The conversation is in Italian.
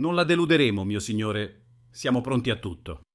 Non la deluderemo, mio signore. Siamo pronti a tutto.